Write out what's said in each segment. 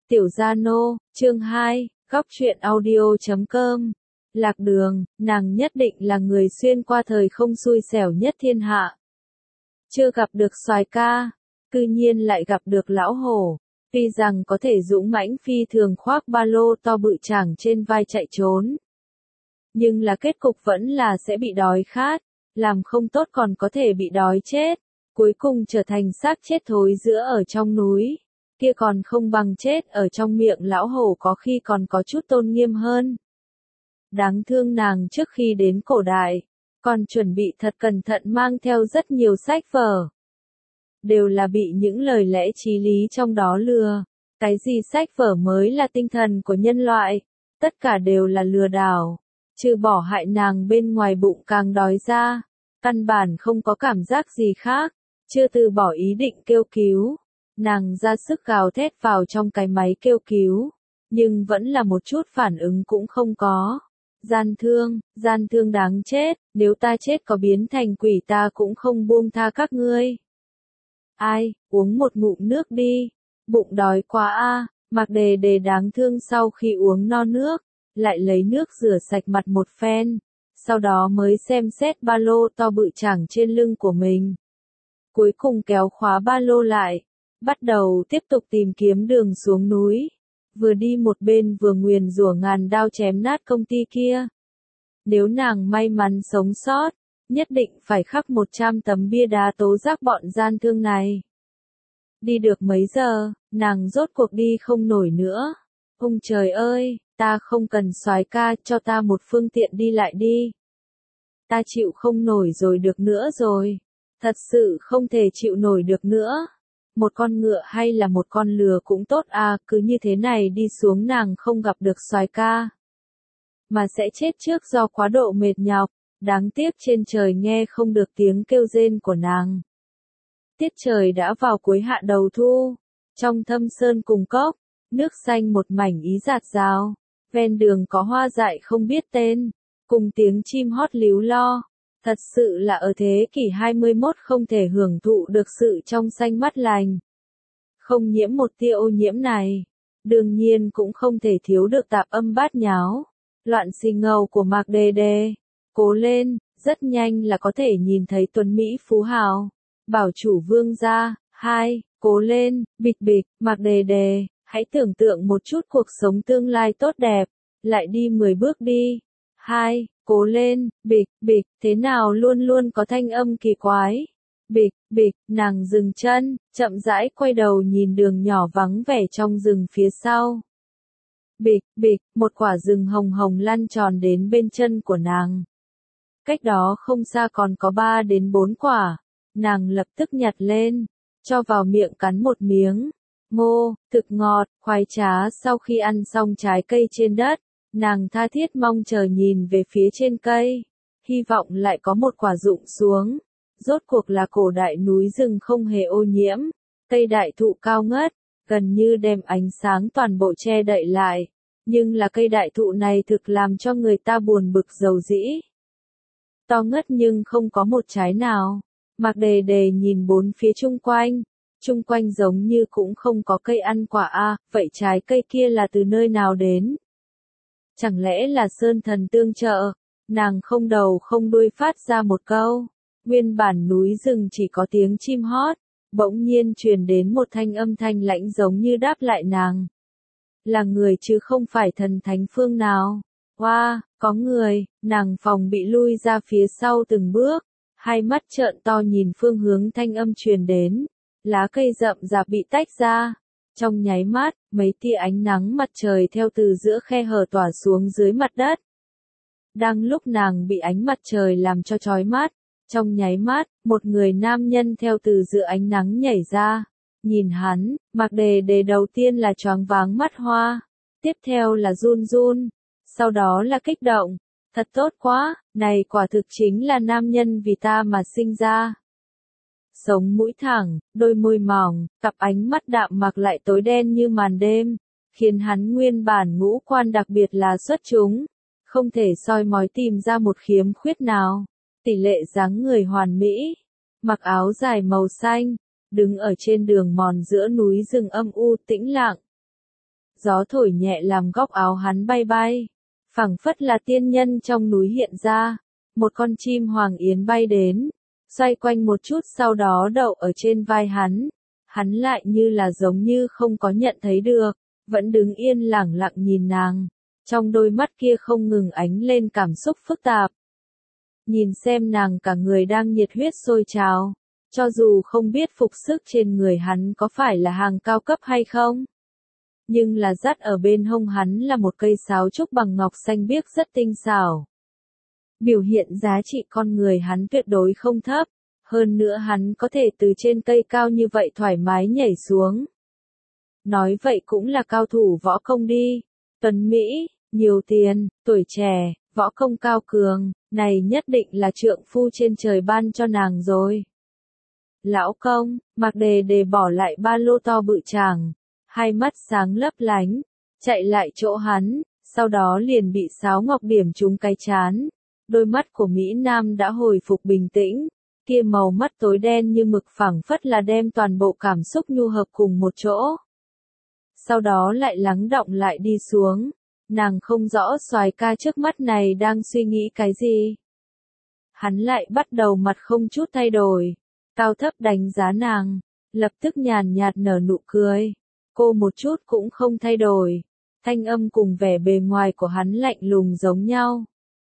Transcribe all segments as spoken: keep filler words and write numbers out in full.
Tiểu Gia Nô, chương hai, góc truyện audio chấm com. Lạc Đường, nàng nhất định là người xuyên qua thời không xui xẻo nhất thiên hạ. Chưa gặp được soái ca, cư nhiên lại gặp được lão hổ. Tuy rằng có thể dũng mãnh phi thường khoác ba lô to bự chảng trên vai chạy trốn. Nhưng là kết cục vẫn là sẽ bị đói khát, làm không tốt còn có thể bị đói chết, cuối cùng trở thành xác chết thối rữa ở trong núi. Kia còn không bằng chết ở trong miệng lão hổ có khi còn có chút tôn nghiêm hơn. Đáng thương nàng trước khi đến cổ đại, còn chuẩn bị thật cẩn thận mang theo rất nhiều sách vở. Đều là bị những lời lẽ chí lý trong đó lừa. Cái gì sách vở mới là tinh thần của nhân loại, tất cả đều là lừa đảo. Trừ bỏ hại nàng bên ngoài bụng càng đói ra, căn bản không có cảm giác gì khác, chưa từ bỏ ý định kêu cứu. Nàng ra sức gào thét vào trong cái máy kêu cứu, nhưng vẫn là một chút phản ứng cũng không có. Gian thương, gian thương đáng chết, nếu ta chết có biến thành quỷ ta cũng không buông tha các ngươi. Ai, uống một ngụm nước đi, bụng đói quá a. Mạc Đề Đề đáng thương sau khi uống no nước, lại lấy nước rửa sạch mặt một phen, sau đó mới xem xét ba lô to bự chảng trên lưng của mình. Cuối cùng kéo khóa ba lô lại, bắt đầu tiếp tục tìm kiếm đường xuống núi, vừa đi một bên vừa nguyền rủa ngàn đao chém nát công ty kia. Nếu nàng may mắn sống sót, nhất định phải khắc một trăm tấm bia đá tố giác bọn gian thương này. Đi được mấy giờ, nàng rốt cuộc đi không nổi nữa. Ông trời ơi, ta không cần soái ca, cho ta một phương tiện đi lại đi. Ta chịu không nổi rồi được nữa rồi. Thật sự không thể chịu nổi được nữa. Một con ngựa hay là một con lừa cũng tốt à, cứ như thế này đi xuống nàng không gặp được soái ca, mà sẽ chết trước do quá độ mệt nhọc. Đáng tiếc trên trời nghe không được tiếng kêu rên của nàng. Tiết trời đã vào cuối hạ đầu thu, trong thâm sơn cùng cốc, nước xanh một mảnh ý rạt rào, ven đường có hoa dại không biết tên, cùng tiếng chim hót líu lo. Thật sự là ở thế kỷ hai mươi mốt không thể hưởng thụ được sự trong xanh mát lành, không nhiễm một tia ô nhiễm này. Đương nhiên cũng không thể thiếu được tạp âm bát nháo, loạn xì ngầu của Mạc Đề Đề. Cố lên, rất nhanh là có thể nhìn thấy tuấn Mỹ phú hào. Bảo chủ vương gia, hai, cố lên, bịch bịch, Mạc Đề Đề, hãy tưởng tượng một chút cuộc sống tương lai tốt đẹp, lại đi mười bước đi. Hai, cố lên, bịch, bịch, thế nào luôn luôn có thanh âm kỳ quái. Bịch, bịch, nàng dừng chân, chậm rãi quay đầu nhìn đường nhỏ vắng vẻ trong rừng phía sau. Bịch, bịch, một quả rừng hồng hồng lăn tròn đến bên chân của nàng. Cách đó không xa còn có ba đến bốn quả, nàng lập tức nhặt lên, cho vào miệng cắn một miếng. Ngô, thực ngọt, khoái trá. Sau khi ăn xong trái cây trên đất, nàng tha thiết mong chờ nhìn về phía trên cây, hy vọng lại có một quả rụng xuống. Rốt cuộc là cổ đại núi rừng không hề ô nhiễm, cây đại thụ cao ngất, gần như đem ánh sáng toàn bộ che đậy lại, nhưng là cây đại thụ này thực làm cho người ta buồn bực dầu dĩ. To ngất nhưng không có một trái nào. Mạc Đề Đề nhìn bốn phía chung quanh, chung quanh giống như cũng không có cây ăn quả a, vậy trái cây kia là từ nơi nào đến? Chẳng lẽ là sơn thần tương trợ? Nàng không đầu không đuôi phát ra một câu. Nguyên bản núi rừng chỉ có tiếng chim hót, bỗng nhiên truyền đến một thanh âm thanh lãnh giống như đáp lại nàng. Là người chứ không phải thần thánh phương nào. Oa, wow, có người. Nàng phòng bị lui ra phía sau từng bước, hai mắt trợn to nhìn phương hướng thanh âm truyền đến. Lá cây rậm rạp bị tách ra. Trong nháy mắt, mấy tia ánh nắng mặt trời theo từ giữa khe hở tỏa xuống dưới mặt đất. Đang lúc nàng bị ánh mặt trời làm cho chói mắt, trong nháy mắt, một người nam nhân theo từ giữa ánh nắng nhảy ra. Nhìn hắn, Mạc Đề Đề đầu tiên là choáng váng mắt hoa, tiếp theo là run run, sau đó là kích động. Thật tốt quá, này quả thực chính là nam nhân vì ta mà sinh ra. Sống mũi thẳng, đôi môi mỏng, cặp ánh mắt đạm mạc lại tối đen như màn đêm, khiến hắn nguyên bản ngũ quan đặc biệt là xuất chúng, không thể soi mói tìm ra một khiếm khuyết nào. Tỷ lệ dáng người hoàn mỹ, mặc áo dài màu xanh, đứng ở trên đường mòn giữa núi rừng âm u tĩnh lặng. gió thổi nhẹ làm góc áo hắn bay bay. Phảng phất là tiên nhân trong núi hiện ra, một con chim hoàng yến bay đến, xoay quanh một chút sau đó đậu ở trên vai hắn. Hắn lại như là giống như không có nhận thấy được, vẫn đứng yên lẳng lặng nhìn nàng, trong đôi mắt kia không ngừng ánh lên cảm xúc phức tạp. Nhìn xem nàng cả người đang nhiệt huyết sôi trào, cho dù không biết phục sức trên người hắn có phải là hàng cao cấp hay không. Nhưng là dắt ở bên hông hắn là một cây sáo trúc bằng ngọc xanh biếc rất tinh xảo. Biểu hiện giá trị con người hắn tuyệt đối không thấp, hơn nữa hắn có thể từ trên cây cao như vậy thoải mái nhảy xuống. Nói vậy cũng là cao thủ võ công đi, tuấn Mỹ, nhiều tiền, tuổi trẻ, võ công cao cường, này nhất định là trượng phu trên trời ban cho nàng rồi. Lão công, Mạc Đề Đề bỏ lại ba lô to bự chàng, hai mắt sáng lấp lánh, chạy lại chỗ hắn, sau đó liền bị sáo ngọc điểm trúng cái chán. Đôi mắt của Mỹ Nam đã hồi phục bình tĩnh, kia màu mắt tối đen như mực phẳng phất là đem toàn bộ cảm xúc nhu hợp cùng một chỗ. Sau đó lại lắng đọng lại đi xuống, nàng không rõ soái ca trước mắt này đang suy nghĩ cái gì. Hắn lại bắt đầu mặt không chút thay đổi, cao thấp đánh giá nàng, lập tức nhàn nhạt nở nụ cười. Cô một chút cũng không thay đổi, thanh âm cùng vẻ bề ngoài của hắn lạnh lùng giống nhau.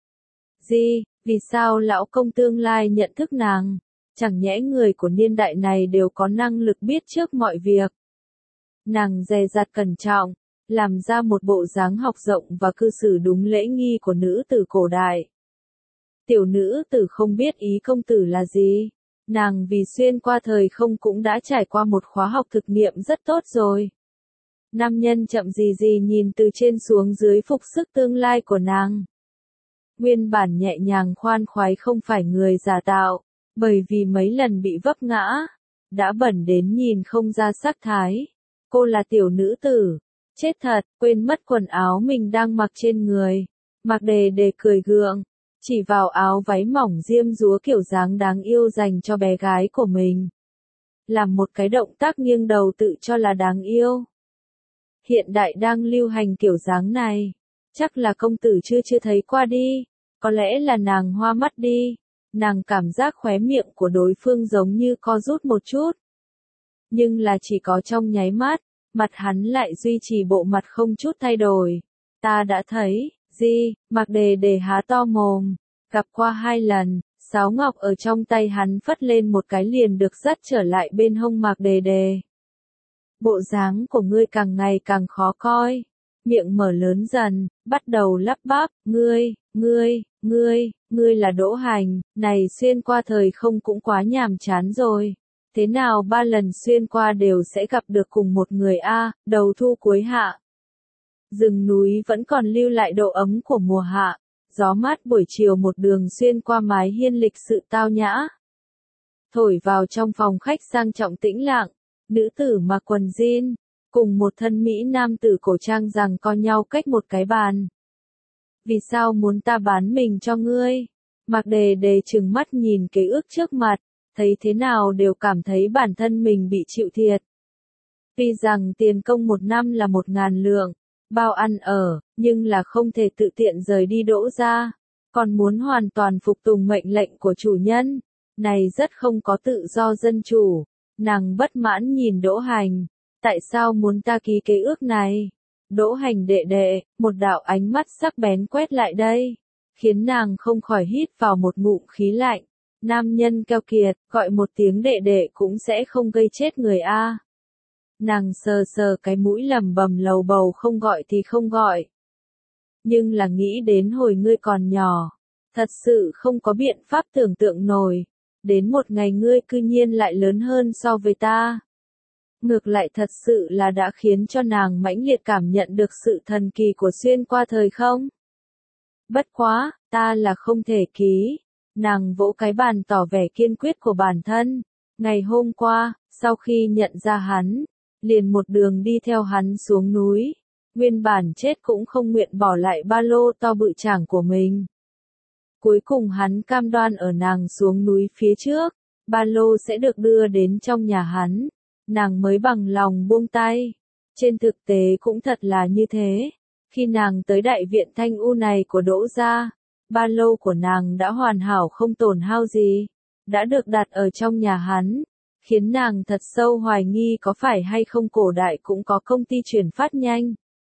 Gì, vì sao lão công tương lai nhận thức nàng? Chẳng nhẽ người của niên đại này đều có năng lực biết trước mọi việc. Nàng dè dặt cẩn trọng, làm ra một bộ dáng học rộng và cư xử đúng lễ nghi của nữ tử cổ đại. Tiểu nữ tử không biết ý công tử là gì. Nàng vì xuyên qua thời không cũng đã trải qua một khóa học thực nghiệm rất tốt rồi. Nam nhân chậm gì gì nhìn từ trên xuống dưới phục sức tương lai của nàng. Nguyên bản nhẹ nhàng khoan khoái không phải người giả tạo, bởi vì mấy lần bị vấp ngã, đã bẩn đến nhìn không ra sắc thái. Cô là tiểu nữ tử, chết thật, quên mất quần áo mình đang mặc trên người. Mạc Đề Đề cười gượng, chỉ vào áo váy mỏng diêm dúa kiểu dáng đáng yêu dành cho bé gái của mình. Làm một cái động tác nghiêng đầu tự cho là đáng yêu. Hiện đại đang lưu hành kiểu dáng này, chắc là công tử chưa chưa thấy qua đi, có lẽ là nàng hoa mắt đi, nàng cảm giác khóe miệng của đối phương giống như co rút một chút. Nhưng là chỉ có trong nháy mắt, mặt hắn lại duy trì bộ mặt không chút thay đổi. Ta đã thấy, gì, Mạc Đề Đề há to mồm, gặp qua hai lần, sáo ngọc ở trong tay hắn phất lên một cái liền được dắt trở lại bên hông Mạc Đề Đề. Bộ dáng của ngươi càng ngày càng khó coi, miệng mở lớn dần, bắt đầu lắp bắp, ngươi, ngươi, ngươi, ngươi là Đỗ Hành, này xuyên qua thời không cũng quá nhàm chán rồi. Thế nào ba lần xuyên qua đều sẽ gặp được cùng một người a, đầu thu cuối hạ. Rừng núi vẫn còn lưu lại độ ấm của mùa hạ, gió mát buổi chiều một đường xuyên qua mái hiên lịch sự tao nhã. Thổi vào trong phòng khách sang trọng tĩnh lặng, nữ tử mặc quần jean, cùng một thân Mỹ nam tử cổ trang rằng co nhau cách một cái bàn. Vì sao muốn ta bán mình cho ngươi? Mạc Đề Đề trừng mắt nhìn kế ước trước mặt, thấy thế nào đều cảm thấy bản thân mình bị chịu thiệt. Tuy rằng tiền công một năm là một ngàn lượng, bao ăn ở, nhưng là không thể tự tiện rời đi Đỗ gia, còn muốn hoàn toàn phục tùng mệnh lệnh của chủ nhân, này rất không có tự do dân chủ. Nàng bất mãn nhìn Đỗ Hành, tại sao muốn ta ký kế ước này? Đỗ Hành đệ đệ, một đạo ánh mắt sắc bén quét lại đây, khiến nàng không khỏi hít vào một ngụm khí lạnh. Nam nhân keo kiệt, gọi một tiếng đệ đệ cũng sẽ không gây chết người a. Nàng sờ sờ cái mũi lầm bầm lầu bầu không gọi thì không gọi. Nhưng là nghĩ đến hồi ngươi còn nhỏ, thật sự không có biện pháp tưởng tượng nổi. Đến một ngày ngươi cư nhiên lại lớn hơn so với ta. Ngược lại thật sự là đã khiến cho nàng mãnh liệt cảm nhận được sự thần kỳ của xuyên qua thời không. Bất quá, ta là không thể ký. Nàng vỗ cái bàn tỏ vẻ kiên quyết của bản thân. Ngày hôm qua, sau khi nhận ra hắn, liền một đường đi theo hắn xuống núi. Nguyên bản chết cũng không nguyện bỏ lại ba lô to bự chảng của mình. Cuối cùng hắn cam đoan ở nàng xuống núi phía trước, ba lô sẽ được đưa đến trong nhà hắn, nàng mới bằng lòng buông tay. Trên thực tế cũng thật là như thế. Khi nàng tới đại viện Thanh U này của Đỗ gia, ba lô của nàng đã hoàn hảo không tổn hao gì, đã được đặt ở trong nhà hắn, khiến nàng thật sâu hoài nghi có phải hay không cổ đại cũng có công ty chuyển phát nhanh.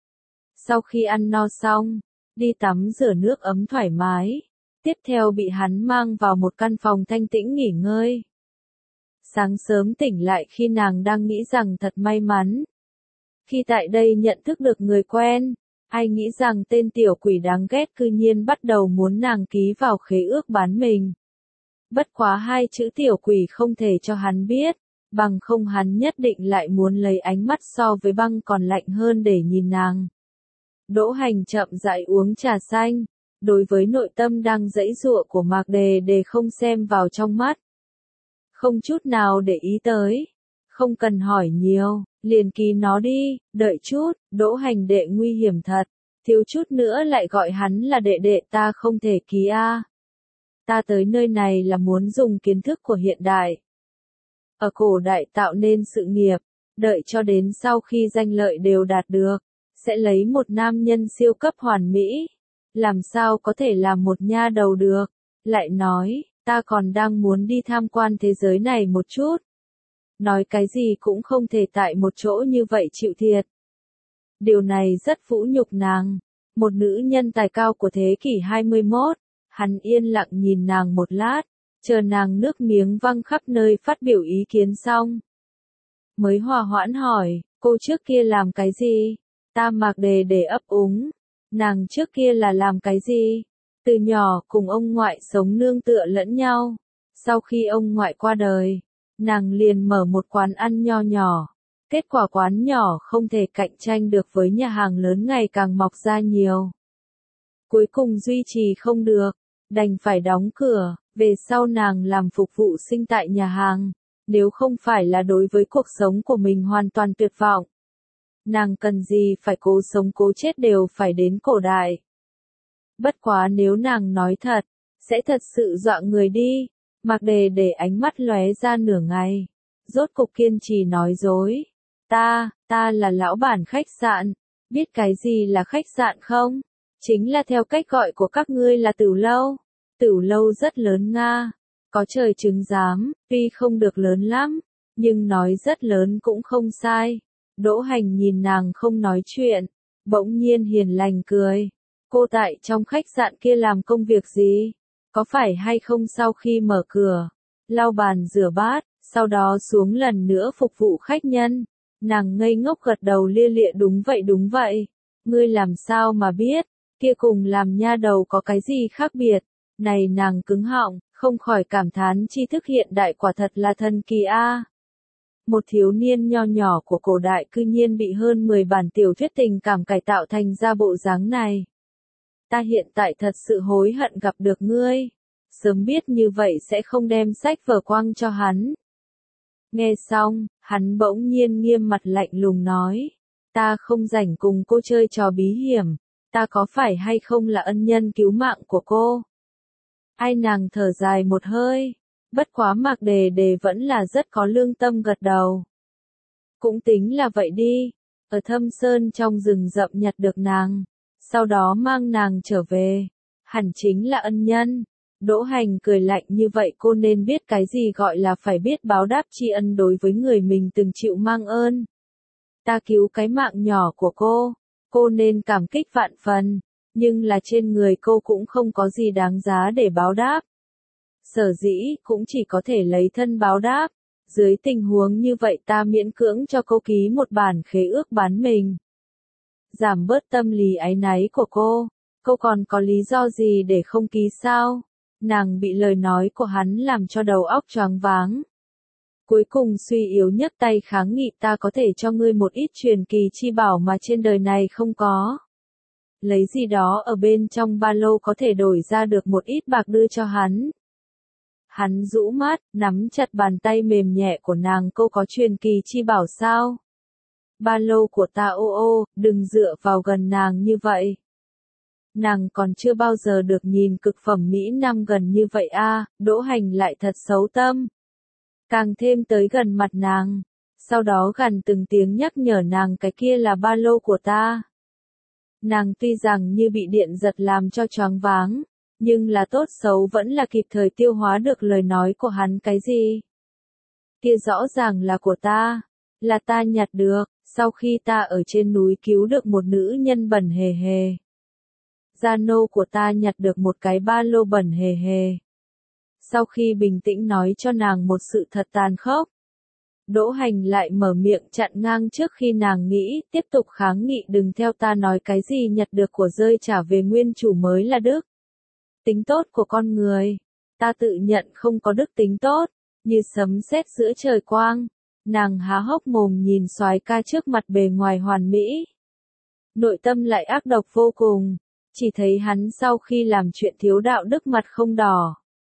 Sau khi ăn no xong, đi tắm rửa nước ấm thoải mái, tiếp theo bị hắn mang vào một căn phòng thanh tĩnh nghỉ ngơi. Sáng sớm tỉnh lại khi nàng đang nghĩ rằng thật may mắn. Khi tại đây nhận thức được người quen, ai nghĩ rằng tên tiểu quỷ đáng ghét cư nhiên bắt đầu muốn nàng ký vào khế ước bán mình. Bất quá hai chữ tiểu quỷ không thể cho hắn biết, bằng không hắn nhất định lại muốn lấy ánh mắt so với băng còn lạnh hơn để nhìn nàng. Đỗ Hành chậm rãi uống trà xanh, đối với nội tâm đang giãy giụa của Mạc Đề Đề không xem vào trong mắt. Không chút nào để ý tới, không cần hỏi nhiều, liền ký nó đi, đợi chút, Đỗ Hành đệ nguy hiểm thật, thiếu chút nữa lại gọi hắn là đệ đệ, ta không thể ký a. Ta tới nơi này là muốn dùng kiến thức của hiện đại. Ở cổ đại tạo nên sự nghiệp, đợi cho đến sau khi danh lợi đều đạt được, sẽ lấy một nam nhân siêu cấp hoàn mỹ. Làm sao có thể làm một nha đầu được, lại nói, ta còn đang muốn đi tham quan thế giới này một chút. Nói cái gì cũng không thể tại một chỗ như vậy chịu thiệt. Điều này rất vũ nhục nàng, một nữ nhân tài cao của thế kỷ hai mươi mốt, hắn yên lặng nhìn nàng một lát, chờ nàng nước miếng văng khắp nơi phát biểu ý kiến xong. Mới hòa hoãn hỏi, cô trước kia làm cái gì? Ta Mạc Đề Đề ấp úng, nàng trước kia là làm cái gì? Từ nhỏ cùng ông ngoại sống nương tựa lẫn nhau, sau khi ông ngoại qua đời, nàng liền mở một quán ăn nho nhỏ, kết quả quán nhỏ không thể cạnh tranh được với nhà hàng lớn ngày càng mọc ra nhiều. Cuối cùng duy trì không được, đành phải đóng cửa, về sau nàng làm phục vụ sinh tại nhà hàng, nếu không phải là đối với cuộc sống của mình hoàn toàn tuyệt vọng. Nàng cần gì phải cố sống cố chết đều phải đến cổ đại. Bất quá nếu nàng nói thật, sẽ thật sự dọa người đi. Mạc Đề để ánh mắt lóe ra nửa ngày, rốt cục kiên trì nói dối. Ta, ta là lão bản khách sạn, biết cái gì là khách sạn không? Chính là theo cách gọi của các ngươi là tửu lâu. Tửu lâu rất lớn Nga, có trời chứng giám, tuy không được lớn lắm, nhưng nói rất lớn cũng không sai. Đỗ Hành nhìn nàng không nói chuyện, bỗng nhiên hiền lành cười. Cô tại trong khách sạn kia làm công việc gì? Có phải hay không sau khi mở cửa, lau bàn rửa bát, sau đó xuống lần nữa phục vụ khách nhân? Nàng ngây ngốc gật đầu lia lịa đúng vậy đúng vậy. Ngươi làm sao mà biết, kia cùng làm nha đầu có cái gì khác biệt? Này nàng cứng họng, không khỏi cảm thán tri thức hiện đại quả thật là thần kỳ a. Một thiếu niên nho nhỏ của cổ đại cư nhiên bị hơn mười bản tiểu thuyết tình cảm cải tạo thành ra bộ dáng này. Ta hiện tại thật sự hối hận gặp được ngươi. Sớm biết như vậy sẽ không đem sách vở quăng cho hắn. Nghe xong, hắn bỗng nhiên nghiêm mặt lạnh lùng nói. Ta không rảnh cùng cô chơi trò bí hiểm. Ta có phải hay không là ân nhân cứu mạng của cô? Ai nàng thở dài một hơi. Bất quá Mạc Đề Đề vẫn là rất có lương tâm gật đầu. Cũng tính là vậy đi. Ở Thâm Sơn trong rừng rậm nhặt được nàng. Sau đó mang nàng trở về. Hẳn chính là ân nhân. Đỗ Hành cười lạnh như vậy cô nên biết cái gì gọi là phải biết báo đáp tri ân đối với người mình từng chịu mang ơn. Ta cứu cái mạng nhỏ của cô. Cô nên cảm kích vạn phần. Nhưng là trên người cô cũng không có gì đáng giá để báo đáp. Sở dĩ cũng chỉ có thể lấy thân báo đáp. Dưới tình huống như vậy ta miễn cưỡng cho cô ký một bản khế ước bán mình. Giảm bớt tâm lý áy náy của cô. Cô còn có lý do gì để không ký sao? Nàng bị lời nói của hắn làm cho đầu óc choáng váng. Cuối cùng suy yếu nhấc tay kháng nghị ta có thể cho ngươi một ít truyền kỳ chi bảo mà trên đời này không có. Lấy gì đó ở bên trong ba lô có thể đổi ra được một ít bạc đưa cho hắn. Hắn rũ mắt, nắm chặt bàn tay mềm nhẹ của nàng cô có truyền kỳ chi bảo sao? Ba lô của ta ô ô, đừng dựa vào gần nàng như vậy. Nàng còn chưa bao giờ được nhìn cực phẩm Mỹ Nam gần như vậy a. Đỗ Hành lại thật xấu tâm. Càng thêm tới gần mặt nàng, sau đó gần từng tiếng nhắc nhở nàng cái kia là ba lô của ta. Nàng tuy rằng như bị điện giật làm cho choáng váng, nhưng là tốt xấu vẫn là kịp thời tiêu hóa được lời nói của hắn cái gì. Kia rõ ràng là của ta, là ta nhặt được, sau khi ta ở trên núi cứu được một nữ nhân bẩn hề hề. Gia nô của ta nhặt được một cái ba lô bẩn hề hề. Sau khi bình tĩnh nói cho nàng một sự thật tàn khốc, Đỗ Hành lại mở miệng chặn ngang trước khi nàng nghĩ, tiếp tục kháng nghị đừng theo ta nói cái gì nhặt được của rơi trả về nguyên chủ mới là đức. Tính tốt của con người, ta tự nhận không có đức tính tốt, như sấm sét giữa trời quang, nàng há hốc mồm nhìn soái ca trước mặt bề ngoài hoàn mỹ. Nội tâm lại ác độc vô cùng, chỉ thấy hắn sau khi làm chuyện thiếu đạo đức mặt không đỏ.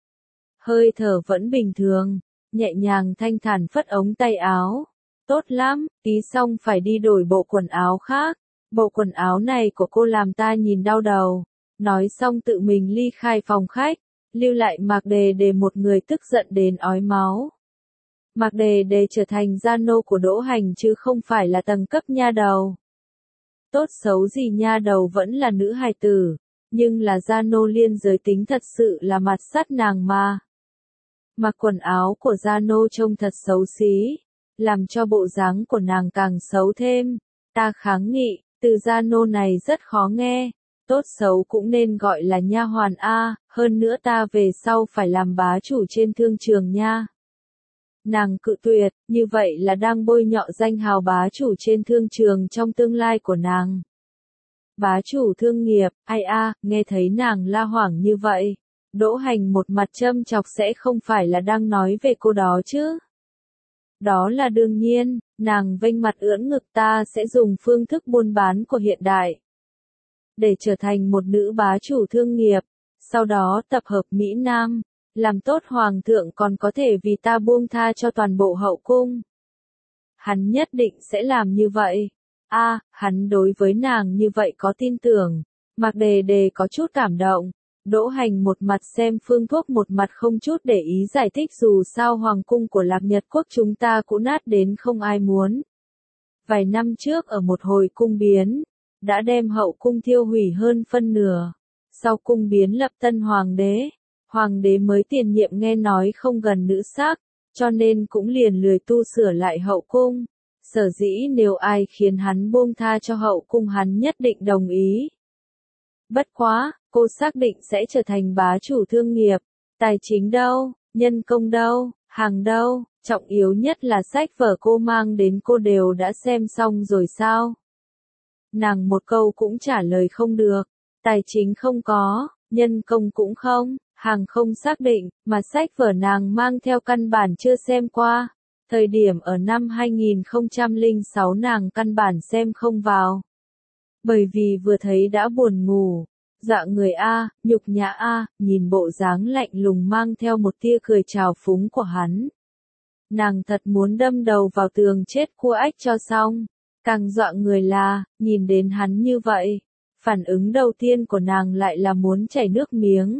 Hơi thở vẫn bình thường, nhẹ nhàng thanh thản phất ống tay áo. Tốt lắm, tí xong phải đi đổi bộ quần áo khác, bộ quần áo này của cô làm ta nhìn đau đầu. Nói xong tự mình ly khai phòng khách, lưu lại Mạc Đề Đề một người tức giận đến ói máu. Mạc Đề Đề trở thành gia nô của Đỗ Hành chứ không phải là tầng cấp nha đầu. Tốt xấu gì nha đầu vẫn là nữ hài tử, nhưng là gia nô liên giới tính thật sự là mặt sắt nàng mà. Mặc quần áo của gia nô trông thật xấu xí, làm cho bộ dáng của nàng càng xấu thêm. Ta kháng nghị, từ gia nô này rất khó nghe, tốt xấu cũng nên gọi là nha hoàn a, hơn nữa ta về sau phải làm bá chủ trên thương trường nha. Nàng cự tuyệt, như vậy là đang bôi nhọ danh hào bá chủ trên thương trường trong tương lai của nàng. Bá chủ thương nghiệp, ai a, nghe thấy nàng la hoảng như vậy. Đỗ Hành một mặt châm chọc sẽ không phải là đang nói về cô đó chứ. Đó là đương nhiên, nàng vênh mặt ưỡn ngực ta sẽ dùng phương thức buôn bán của hiện đại. Để trở thành một nữ bá chủ thương nghiệp, sau đó tập hợp Mỹ Nam, làm tốt hoàng thượng còn có thể vì ta buông tha cho toàn bộ hậu cung. Hắn nhất định sẽ làm như vậy. A, à, hắn đối với nàng như vậy có tin tưởng. Mạc Đề Đề có chút cảm động. Đỗ Hành một mặt xem phương thuốc một mặt không chút để ý giải thích dù sao hoàng cung của Lạc Nhật quốc chúng ta cũ nát đến không ai muốn. Vài năm trước ở một hồi cung biến, đã đem hậu cung thiêu hủy hơn phân nửa. Sau cung biến lập tân hoàng đế, hoàng đế mới tiền nhiệm nghe nói không gần nữ sắc, cho nên cũng liền lười tu sửa lại hậu cung. Sở dĩ nếu ai khiến hắn buông tha cho hậu cung hắn nhất định đồng ý. Bất quá, cô xác định sẽ trở thành bá chủ thương nghiệp. Tài chính đâu, nhân công đâu, hàng đâu, trọng yếu nhất là sách vở cô mang đến cô đều đã xem xong rồi sao? Nàng một câu cũng trả lời không được. Tài chính không có, nhân công cũng không, hàng không xác định, mà sách vở nàng mang theo căn bản chưa xem qua. Thời điểm ở năm hai nghìn không trăm lẻ sáu nàng căn bản xem không vào. Bởi vì vừa thấy đã buồn ngủ. Dạ người A, nhục nhã A, nhìn bộ dáng lạnh lùng mang theo một tia cười trào phúng của hắn. Nàng thật muốn đâm đầu vào tường chết cua ách cho xong. Càng dọa người là, nhìn đến hắn như vậy, phản ứng đầu tiên của nàng lại là muốn chảy nước miếng.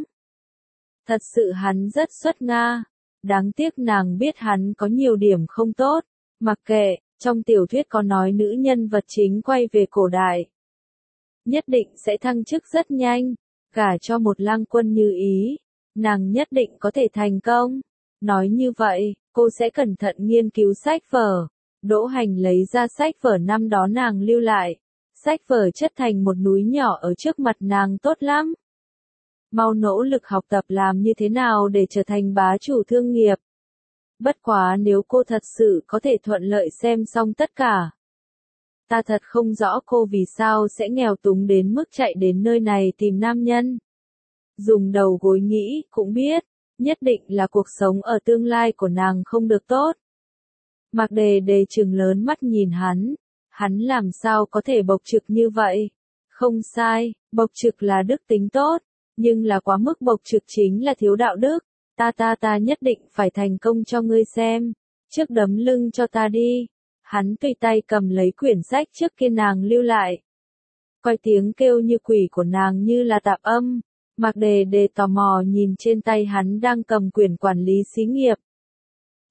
Thật sự hắn rất xuất nga. Đáng tiếc nàng biết hắn có nhiều điểm không tốt. Mặc kệ, trong tiểu thuyết có nói nữ nhân vật chính quay về cổ đại. Nhất định sẽ thăng chức rất nhanh, gả cho một lang quân như ý, nàng nhất định có thể thành công. Nói như vậy, cô sẽ cẩn thận nghiên cứu sách vở. Đỗ Hành lấy ra sách vở năm đó nàng lưu lại. Sách vở chất thành một núi nhỏ ở trước mặt nàng tốt lắm. Mau nỗ lực học tập làm như thế nào để trở thành bá chủ thương nghiệp. Bất quá nếu cô thật sự có thể thuận lợi xem xong tất cả. Ta thật không rõ cô vì sao sẽ nghèo túng đến mức chạy đến nơi này tìm nam nhân. Dùng đầu gối nghĩ, cũng biết, nhất định là cuộc sống ở tương lai của nàng không được tốt. Mạc Đề Đề trừng lớn mắt nhìn hắn, hắn làm sao có thể bộc trực như vậy? Không sai, bộc trực là đức tính tốt, nhưng là quá mức bộc trực chính là thiếu đạo đức. Ta ta ta nhất định phải thành công cho ngươi xem, trước đấm lưng cho ta đi. Hắn tùy tay cầm lấy quyển sách trước kia nàng lưu lại. Coi tiếng kêu như quỷ của nàng như là tạp âm. Mạc Đề Đề tò mò nhìn trên tay hắn đang cầm quyển quản lý xí nghiệp.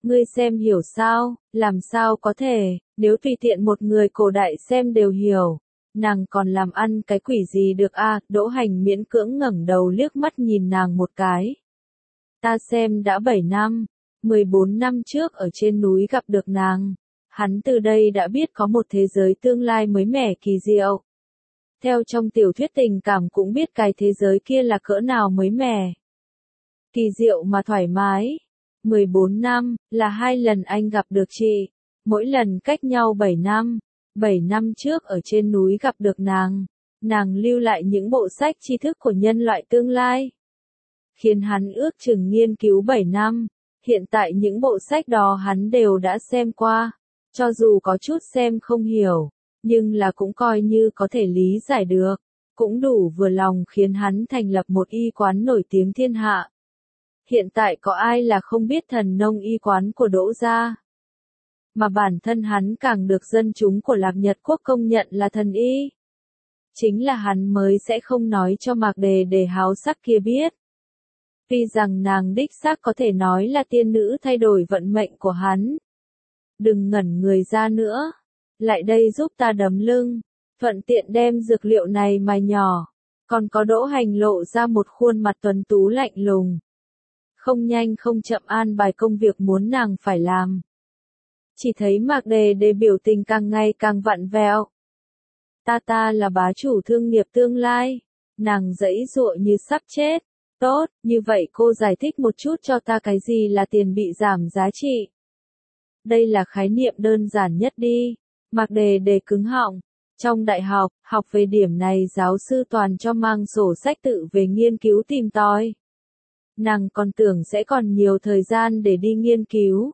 Ngươi xem hiểu sao, làm sao có thể, nếu tùy tiện một người cổ đại xem đều hiểu. Nàng còn làm ăn cái quỷ gì được a? Đỗ Hành miễn cưỡng ngẩng đầu liếc mắt nhìn nàng một cái. Ta xem đã bảy năm, mười bốn năm trước ở trên núi gặp được nàng. Hắn từ đây đã biết có một thế giới tương lai mới mẻ kỳ diệu. Theo trong tiểu thuyết tình cảm cũng biết cái thế giới kia là cỡ nào mới mẻ. Kỳ diệu mà thoải mái. mười bốn năm, là hai lần anh gặp được chị. Mỗi lần cách nhau bảy năm. bảy năm trước ở trên núi gặp được nàng. Nàng lưu lại những bộ sách tri thức của nhân loại tương lai. Khiến hắn ước chừng nghiên cứu bảy năm. Hiện tại những bộ sách đó hắn đều đã xem qua. Cho dù có chút xem không hiểu, nhưng là cũng coi như có thể lý giải được. Cũng đủ vừa lòng khiến hắn thành lập một y quán nổi tiếng thiên hạ. Hiện tại có ai là không biết thần nông y quán của Đỗ gia. Mà bản thân hắn càng được dân chúng của Lạc Nhật Quốc công nhận là thần y. Chính là hắn mới sẽ không nói cho Mạc Đề Đề háo sắc kia biết. Tuy rằng nàng đích xác có thể nói là tiên nữ thay đổi vận mệnh của hắn. Đừng ngẩn người ra nữa. Lại đây giúp ta đấm lưng. Thuận tiện đem dược liệu này mài nhỏ. Còn có Đỗ Hành lộ ra một khuôn mặt tuấn tú lạnh lùng. Không nhanh không chậm an bài công việc muốn nàng phải làm. Chỉ thấy Mạc Đề Đề biểu tình càng ngày càng vặn vẹo. Ta ta là bá chủ thương nghiệp tương lai. Nàng giãy giụa như sắp chết. Tốt, như vậy cô giải thích một chút cho ta cái gì là tiền bị giảm giá trị. Đây là khái niệm đơn giản nhất đi. Mạc Đề Đề cứng họng. Trong đại học, học về điểm này giáo sư toàn cho mang sổ sách tự về nghiên cứu tìm tòi. Nàng còn tưởng sẽ còn nhiều thời gian để đi nghiên cứu.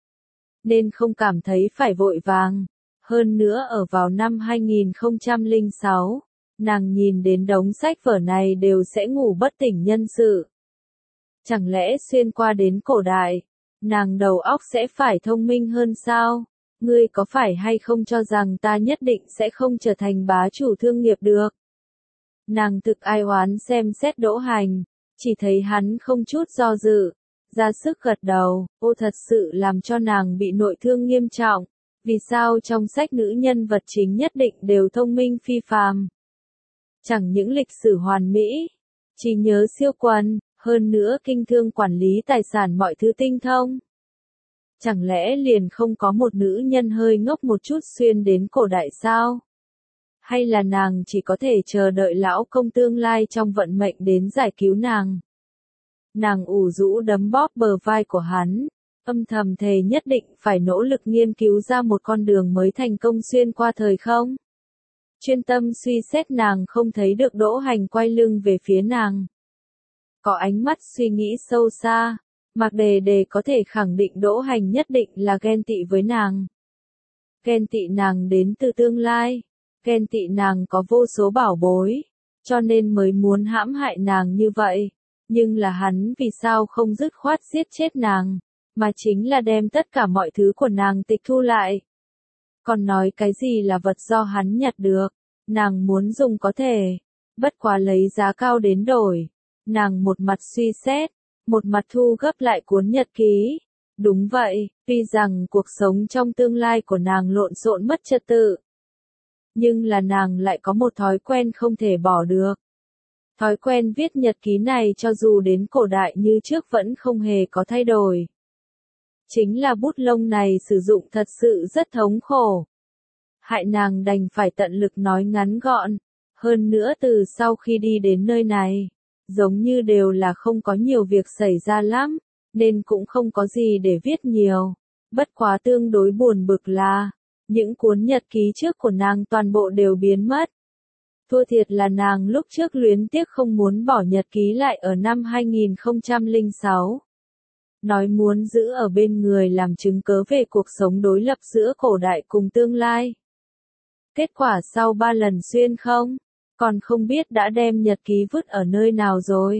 Nên không cảm thấy phải vội vàng. Hơn nữa ở vào năm hai nghìn không trăm lẻ sáu, nàng nhìn đến đống sách vở này đều sẽ ngủ bất tỉnh nhân sự. Chẳng lẽ xuyên qua đến cổ đại, nàng đầu óc sẽ phải thông minh hơn sao? Ngươi có phải hay không cho rằng ta nhất định sẽ không trở thành bá chủ thương nghiệp được? Nàng thực ai oán xem xét Đỗ Hành, chỉ thấy hắn không chút do dự, ra sức gật đầu, ô thật sự làm cho nàng bị nội thương nghiêm trọng. Vì sao trong sách nữ nhân vật chính nhất định đều thông minh phi phàm? Chẳng những lịch sử hoàn mỹ, trí nhớ siêu quần, hơn nữa kinh thương quản lý tài sản mọi thứ tinh thông. Chẳng lẽ liền không có một nữ nhân hơi ngốc một chút xuyên đến cổ đại sao? Hay là nàng chỉ có thể chờ đợi lão công tương lai trong vận mệnh đến giải cứu nàng? Nàng ủ rũ đấm bóp bờ vai của hắn, âm thầm thề nhất định phải nỗ lực nghiên cứu ra một con đường mới thành công xuyên qua thời không. Chuyên tâm suy xét nàng không thấy được Đỗ Hành quay lưng về phía nàng. Có ánh mắt suy nghĩ sâu xa, Mạc Đề Đề có thể khẳng định Đỗ Hành nhất định là ghen tị với nàng. Ghen tị nàng đến từ tương lai, ghen tị nàng có vô số bảo bối, cho nên mới muốn hãm hại nàng như vậy. Nhưng là hắn vì sao không dứt khoát giết chết nàng, mà chính là đem tất cả mọi thứ của nàng tịch thu lại. Còn nói cái gì là vật do hắn nhặt được, nàng muốn dùng có thể, bất quá lấy giá cao đến đổi. Nàng một mặt suy xét, một mặt thu gấp lại cuốn nhật ký. Đúng vậy, tuy rằng cuộc sống trong tương lai của nàng lộn xộn mất trật tự, nhưng là nàng lại có một thói quen không thể bỏ được. Thói quen viết nhật ký này cho dù đến cổ đại như trước vẫn không hề có thay đổi. Chính là bút lông này sử dụng thật sự rất thống khổ. Hại nàng đành phải tận lực nói ngắn gọn. Hơn nữa từ sau khi đi đến nơi này, giống như đều là không có nhiều việc xảy ra lắm, nên cũng không có gì để viết nhiều. Bất quá tương đối buồn bực là, những cuốn nhật ký trước của nàng toàn bộ đều biến mất. Thua thiệt là nàng lúc trước luyến tiếc không muốn bỏ nhật ký lại ở năm hai nghìn không trăm lẻ sáu. Nói muốn giữ ở bên người làm chứng cớ về cuộc sống đối lập giữa cổ đại cùng tương lai. Kết quả sau ba lần xuyên không, còn không biết đã đem nhật ký vứt ở nơi nào rồi.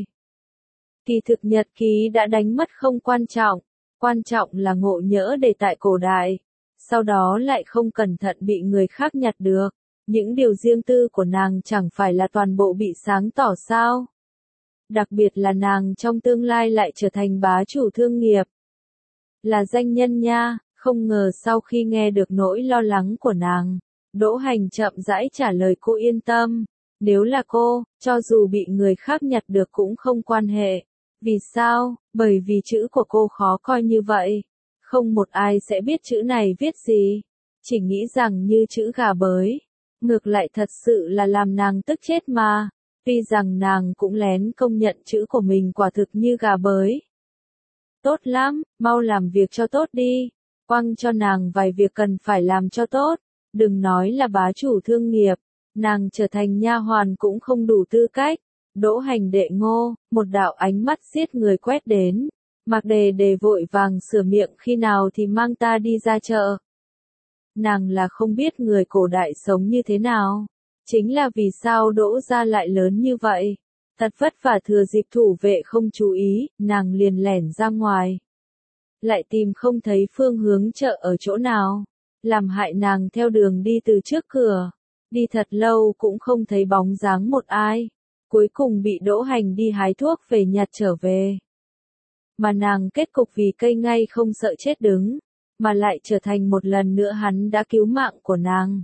Kỳ thực nhật ký đã đánh mất không quan trọng, quan trọng là ngộ nhỡ để tại cổ đại, sau đó lại không cẩn thận bị người khác nhặt được. Những điều riêng tư của nàng chẳng phải là toàn bộ bị sáng tỏ sao? Đặc biệt là nàng trong tương lai lại trở thành bá chủ thương nghiệp. là danh nhân nha, không ngờ sau khi nghe được nỗi lo lắng của nàng, Đỗ Hành chậm rãi trả lời cô yên tâm, nếu là cô, cho dù bị người khác nhặt được cũng không quan hệ. Vì sao? Bởi vì chữ của cô khó coi như vậy. Không một ai sẽ biết chữ này viết gì. Chỉ nghĩ rằng như chữ gà bới. Ngược lại thật sự là làm nàng tức chết mà. Tuy rằng nàng cũng lén công nhận chữ của mình quả thực như gà bới. Tốt lắm, mau làm việc cho tốt đi. Quăng cho nàng vài việc cần phải làm cho tốt. Đừng nói là bá chủ thương nghiệp. Nàng trở thành nha hoàn cũng không đủ tư cách. Đỗ Hành đệ ngô, một đạo ánh mắt giết người quét đến. Mạc Đề Đề vội vàng sửa miệng, khi nào thì mang ta đi ra chợ. Nàng là không biết người cổ đại sống như thế nào. Chính là vì sao Đỗ gia lại lớn như vậy. Thật vất vả thừa dịp thủ vệ không chú ý, nàng liền lẻn ra ngoài. Lại tìm không thấy phương hướng chợ ở chỗ nào. Làm hại nàng theo đường đi từ trước cửa. Đi thật lâu cũng không thấy bóng dáng một ai. Cuối cùng bị Đỗ Hành đi hái thuốc về nhặt trở về. Mà nàng kết cục vì cây ngay không sợ chết đứng, mà lại trở thành một lần nữa hắn đã cứu mạng của nàng.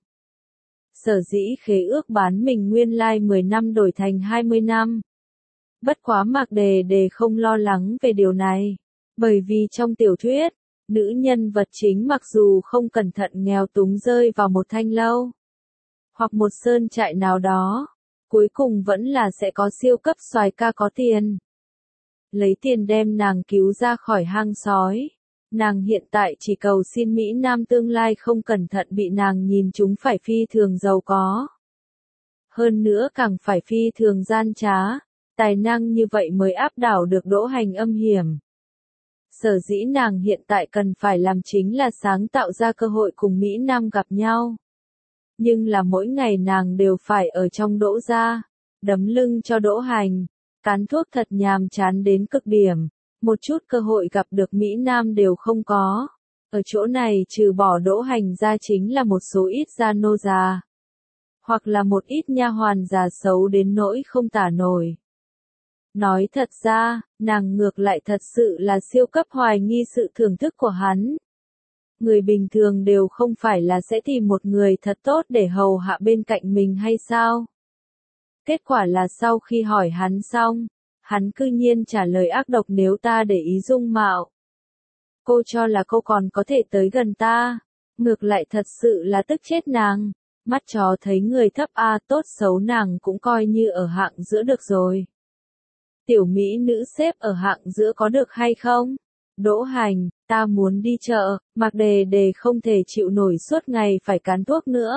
Sở dĩ khế ước bán mình nguyên lai mười năm đổi thành hai mươi năm. Bất quá Mạc Đề Đề không lo lắng về điều này, bởi vì trong tiểu thuyết, nữ nhân vật chính mặc dù không cẩn thận nghèo túng rơi vào một thanh lâu, hoặc một sơn trại nào đó, cuối cùng vẫn là sẽ có siêu cấp soái ca có tiền. Lấy tiền đem nàng cứu ra khỏi hang sói. Nàng hiện tại chỉ cầu xin Mỹ Nam tương lai không cẩn thận bị nàng nhìn chúng phải phi thường giàu có. Hơn nữa càng phải phi thường gian trá, tài năng như vậy mới áp đảo được Đỗ Hành âm hiểm. Sở dĩ nàng hiện tại cần phải làm chính là sáng tạo ra cơ hội cùng Mỹ Nam gặp nhau. Nhưng là mỗi ngày nàng đều phải ở trong Đỗ gia, đấm lưng cho Đỗ Hành, cán thuốc thật nhàm chán đến cực điểm, một chút cơ hội gặp được Mỹ Nam đều không có. Ở chỗ này trừ bỏ Đỗ Hành ra chính là một số ít gia nô già, hoặc là một ít nha hoàn già xấu đến nỗi không tả nổi. Nói thật ra, nàng ngược lại thật sự là siêu cấp hoài nghi sự thưởng thức của hắn. Người bình thường đều không phải là sẽ tìm một người thật tốt để hầu hạ bên cạnh mình hay sao? Kết quả là sau khi hỏi hắn xong, hắn cư nhiên trả lời ác độc, nếu ta để ý dung mạo. Cô cho là cô còn có thể tới gần ta, ngược lại thật sự là tức chết nàng. Mắt chó thấy người thấp a, tốt xấu nàng cũng coi như ở hạng giữa được rồi. Tiểu mỹ nữ xếp ở hạng giữa có được hay không? Đỗ Hành, ta muốn đi chợ. Mạc Đề Đề không thể chịu nổi suốt ngày phải cán thuốc nữa.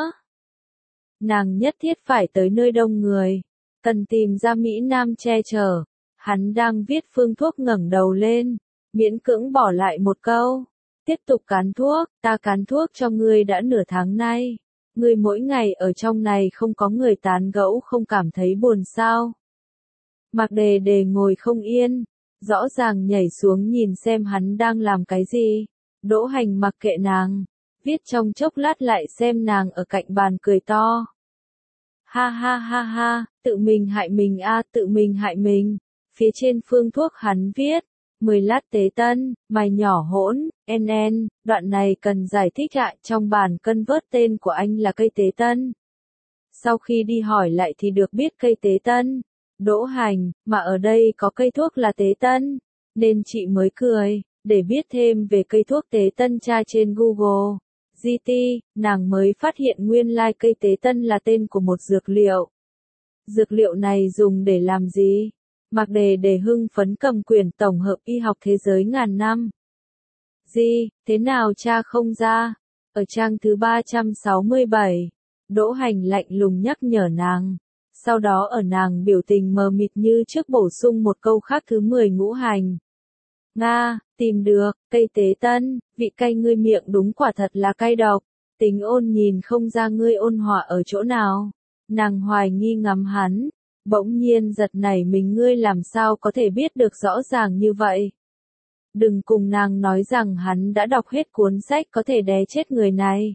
Nàng nhất thiết phải tới nơi đông người, cần tìm ra Mỹ Nam che chở. Hắn đang viết phương thuốc ngẩng đầu lên, miễn cưỡng bỏ lại một câu. Tiếp tục cán thuốc, ta cán thuốc cho ngươi đã nửa tháng nay. Ngươi mỗi ngày ở trong này không có người tán gẫu không cảm thấy buồn sao? Mạc Đề Đề ngồi không yên, rõ ràng nhảy xuống nhìn xem hắn đang làm cái gì. Đỗ Hành mặc kệ nàng, viết trong chốc lát lại xem nàng ở cạnh bàn cười to. Ha ha ha ha, tự mình hại mình a, tự mình hại mình. Phía trên phương thuốc hắn viết, mười lát tế tân, mài nhỏ hỗn, en, đoạn này cần giải thích lại, trong bản cân vớt tên của anh là cây tế tân. Sau khi đi hỏi lại thì được biết cây tế tân. Đỗ Hành, mà ở đây có cây thuốc là tế tân, nên chị mới cười, để biết thêm về cây thuốc tế tân tra trên Google. giê tê, nàng mới phát hiện nguyên lai like cây tế tân là tên của một dược liệu. Dược liệu này dùng để làm gì? Mạc Đề Đề hưng phấn cầm quyển tổng hợp y học thế giới ngàn năm. Gì, thế nào cha không ra? Ở trang thứ ba trăm sáu mươi bảy, Đỗ Hành lạnh lùng nhắc nhở nàng. Sau đó ở nàng biểu tình mờ mịt như trước bổ sung một câu khác, thứ mười ngũ hành. Nga, tìm được, cây tế tân, vị cay ngươi miệng đúng quả thật là cay độc. Tính ôn nhìn không ra ngươi ôn hòa ở chỗ nào. Nàng hoài nghi ngắm hắn, bỗng nhiên giật nảy mình, ngươi làm sao có thể biết được rõ ràng như vậy. Đừng cùng nàng nói rằng hắn đã đọc hết cuốn sách có thể đè chết người này.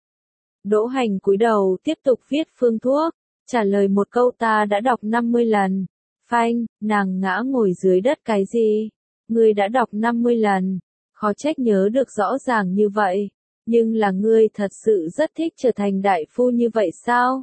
Đỗ Hành cúi đầu tiếp tục viết phương thuốc, trả lời một câu ta đã đọc năm mươi lần. Phanh, nàng ngã ngồi dưới đất, cái gì? Ngươi đã đọc năm mươi lần, Khó trách nhớ được rõ ràng như vậy. Nhưng là ngươi thật sự rất thích trở thành đại phu như vậy sao?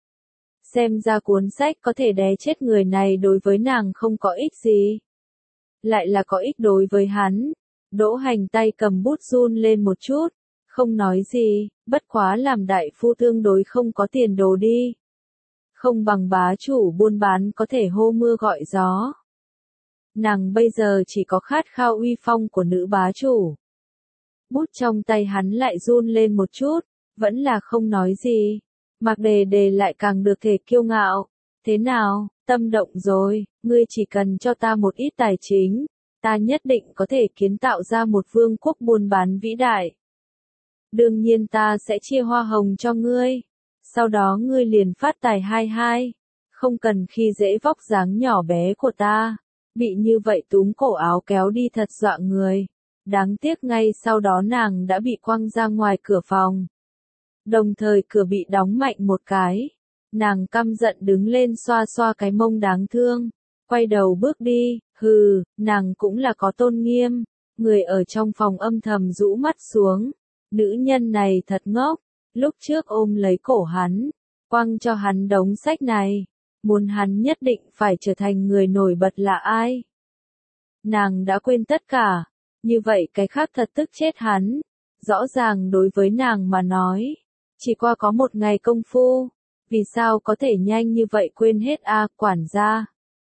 Xem ra cuốn sách có thể đè chết người này đối với nàng không có ích gì. Lại là có ích đối với hắn. Đỗ Hành tay cầm bút run lên một chút. Không nói gì, bất quá làm đại phu tương đối không có tiền đồ đi. Không bằng bá chủ buôn bán có thể hô mưa gọi gió. Nàng bây giờ chỉ có khát khao uy phong của nữ bá chủ. Bút trong tay hắn lại run lên một chút, vẫn là không nói gì. Mạc Đề Đề lại càng được thể kiêu ngạo. Thế nào, tâm động rồi, ngươi chỉ cần cho ta một ít tài chính, ta nhất định có thể kiến tạo ra một vương quốc buôn bán vĩ đại. Đương nhiên ta sẽ chia hoa hồng cho ngươi. Sau đó ngươi liền phát tài hai hai. Không cần khi dễ vóc dáng nhỏ bé của ta. Bị như vậy túm cổ áo kéo đi thật dọa người. Đáng tiếc ngay sau đó nàng đã bị quăng ra ngoài cửa phòng. Đồng thời cửa bị đóng mạnh một cái. Nàng căm giận đứng lên xoa xoa cái mông đáng thương. Quay đầu bước đi, hừ, nàng cũng là có tôn nghiêm. Người ở trong phòng âm thầm rũ mắt xuống. Nữ nhân này thật ngốc. Lúc trước ôm lấy cổ hắn. Quăng cho hắn đống sách này. Muốn hắn nhất định phải trở thành người nổi bật là ai. Nàng đã quên tất cả. Như vậy cái khác thật tức chết hắn. Rõ ràng đối với nàng mà nói. Chỉ qua có một ngày công phu. Vì sao có thể nhanh như vậy quên hết a à, quản gia.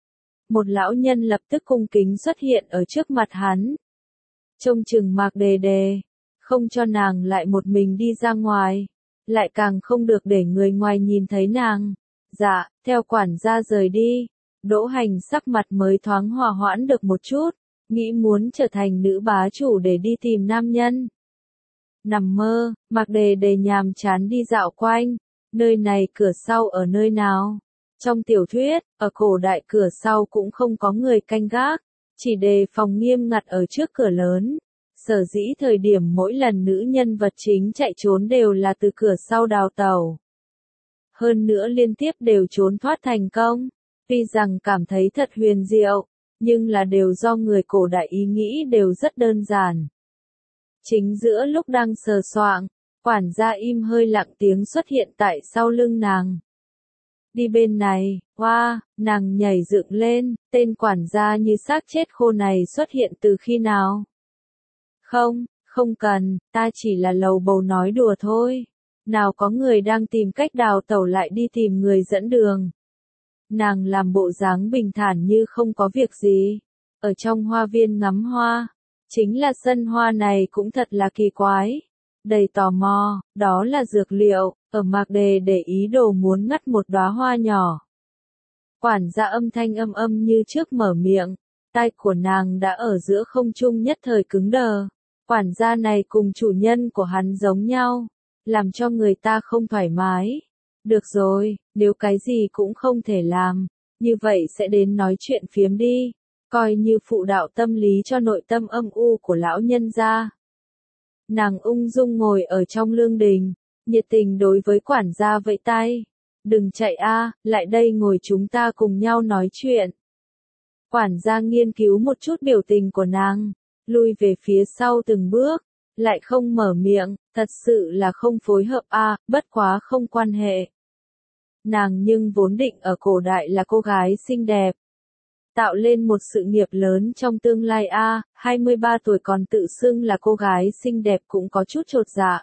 Một lão nhân lập tức cung kính xuất hiện ở trước mặt hắn. Trông chừng Mạc Đề Đề. Không cho nàng lại một mình đi ra ngoài. Lại càng không được để người ngoài nhìn thấy nàng. Dạ, theo quản gia rời đi. Đỗ Hành sắc mặt mới thoáng hòa hoãn được một chút. Nghĩ muốn trở thành nữ bá chủ để đi tìm nam nhân. Nằm mơ, Mạc Đề Đề nhàm chán đi dạo quanh. Nơi này cửa sau ở nơi nào? Trong tiểu thuyết, ở cổ đại cửa sau cũng không có người canh gác. Chỉ đề phòng nghiêm ngặt ở trước cửa lớn. Sở dĩ thời điểm mỗi lần nữ nhân vật chính chạy trốn đều là từ cửa sau đào tẩu. Hơn nữa liên tiếp đều trốn thoát thành công. Tuy rằng cảm thấy thật huyền diệu, nhưng là đều do người cổ đại ý nghĩ đều rất đơn giản. Chính giữa lúc đang sờ soạng, quản gia im hơi lặng tiếng xuất hiện tại sau lưng nàng. Đi bên này, hoa, wow, nàng nhảy dựng lên, tên quản gia như xác chết khô này xuất hiện từ khi nào? Không, không cần, ta chỉ là lầu bầu nói đùa thôi. Nào có người đang tìm cách đào tẩu lại đi tìm người dẫn đường. Nàng làm bộ dáng bình thản như không có việc gì. Ở trong hoa viên ngắm hoa. Chính là sân hoa này cũng thật là kỳ quái. Đầy tò mò, đó là dược liệu. Ở Mạc Đề để ý đồ muốn ngắt một đóa hoa nhỏ. Quản gia âm thanh âm âm như trước mở miệng. Tai của nàng đã ở giữa không trung nhất thời cứng đờ. Quản gia này cùng chủ nhân của hắn giống nhau. Làm cho người ta không thoải mái. Được rồi, nếu cái gì cũng không thể làm, như vậy sẽ đến nói chuyện phiếm đi, coi như phụ đạo tâm lý cho nội tâm âm u của lão nhân gia. Nàng ung dung ngồi ở trong lương đình, nhiệt tình đối với quản gia vẫy tay. Đừng chạy a, lại đây ngồi chúng ta cùng nhau nói chuyện. Quản gia nghiên cứu một chút biểu tình của nàng, lui về phía sau từng bước. Lại không mở miệng, thật sự là không phối hợp a, à, bất quá không quan hệ. Nàng nhưng vốn định ở cổ đại là cô gái xinh đẹp. Tạo lên một sự nghiệp lớn trong tương lai a, à, hai mươi ba tuổi còn tự xưng là cô gái xinh đẹp cũng có chút chột dạ.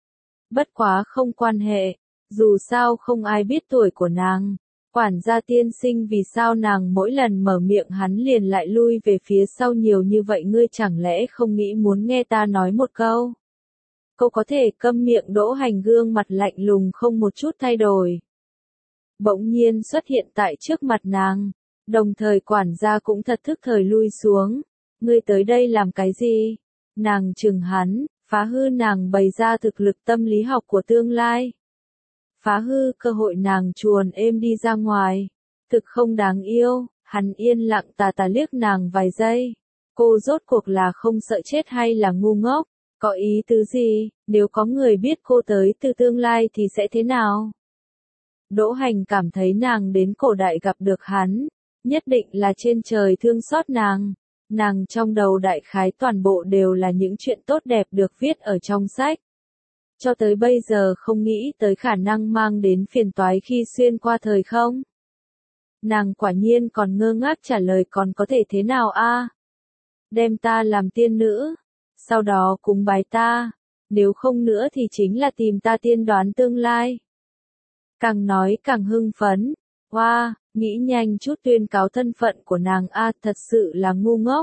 Bất quá không quan hệ, dù sao không ai biết tuổi của nàng. Quản gia tiên sinh vì sao nàng mỗi lần mở miệng hắn liền lại lui về phía sau nhiều như vậy ngươi chẳng lẽ không nghĩ muốn nghe ta nói một câu? Cô có thể câm miệng. Đỗ Hành gương mặt lạnh lùng không một chút thay đổi. Bỗng nhiên xuất hiện tại trước mặt nàng, đồng thời quản gia cũng thật thức thời lui xuống. Ngươi tới đây làm cái gì? Nàng chừng hắn, phá hư nàng bày ra thực lực tâm lý học của tương lai. Phá hư cơ hội nàng chuồn êm đi ra ngoài. Thực không đáng yêu, hắn yên lặng tà tà liếc nàng vài giây. Cô rốt cuộc là không sợ chết hay là ngu ngốc? Có ý tứ gì, nếu có người biết cô tới từ tương lai thì sẽ thế nào? Đỗ Hành cảm thấy nàng đến cổ đại gặp được hắn, nhất định là trên trời thương xót nàng. Nàng trong đầu đại khái toàn bộ đều là những chuyện tốt đẹp được viết ở trong sách. Cho tới bây giờ không nghĩ tới khả năng mang đến phiền toái khi xuyên qua thời không. Nàng quả nhiên còn ngơ ngác trả lời còn có thể thế nào a? Đem ta làm tiên nữ, sau đó cúng bái ta, nếu không nữa thì chính là tìm ta tiên đoán tương lai. Càng nói càng hưng phấn, hoa, wow, nghĩ nhanh chút tuyên cáo thân phận của nàng a, thật sự là ngu ngốc.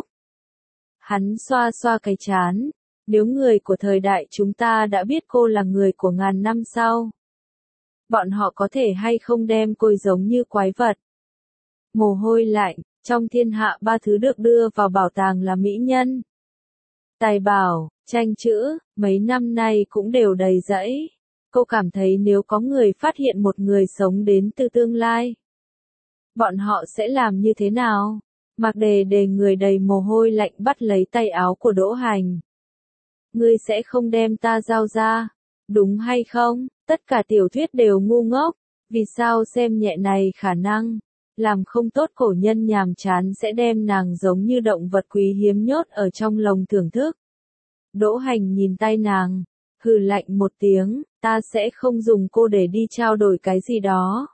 Hắn xoa xoa cái chán, nếu người của thời đại chúng ta đã biết cô là người của ngàn năm sau, bọn họ có thể hay không đem cô giống như quái vật. Mồ hôi lạnh, trong thiên hạ ba thứ được đưa vào bảo tàng là mỹ nhân, tài bảo, tranh chữ, mấy năm nay cũng đều đầy rẫy. Cô cảm thấy nếu có người phát hiện một người sống đến từ tương lai, bọn họ sẽ làm như thế nào? Mạc Đề Đề người đầy mồ hôi lạnh bắt lấy tay áo của Đỗ Hành. Ngươi sẽ không đem ta giao ra, đúng hay không? Tất cả tiểu thuyết đều ngu ngốc, vì sao xem nhẹ này khả năng? Làm không tốt cổ nhân nhàm chán sẽ đem nàng giống như động vật quý hiếm nhốt ở trong lồng thưởng thức. Đỗ Hành nhìn tay nàng, hừ lạnh một tiếng, ta sẽ không dùng cô để đi trao đổi cái gì đó.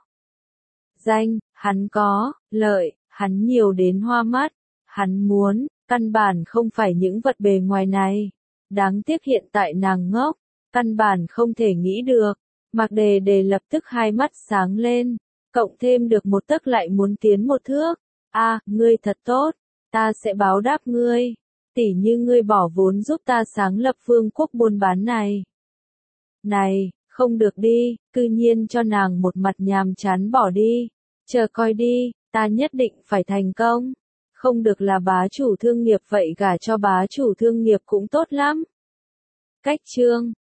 Danh, hắn có, lợi, hắn nhiều đến hoa mắt, hắn muốn, căn bản không phải những vật bề ngoài này. Đáng tiếc hiện tại nàng ngốc, căn bản không thể nghĩ được. Mạc Đề Đề lập tức hai mắt sáng lên, cộng thêm được một tấc lại muốn tiến một thước. A, à, ngươi thật tốt, ta sẽ báo đáp ngươi. Tỉ như ngươi bỏ vốn giúp ta sáng lập vương quốc buôn bán này. Này, không được đi, cư nhiên cho nàng một mặt nhàm chán bỏ đi. Chờ coi đi, ta nhất định phải thành công. Không được là bá chủ thương nghiệp vậy gả cho bá chủ thương nghiệp cũng tốt lắm. Cách chương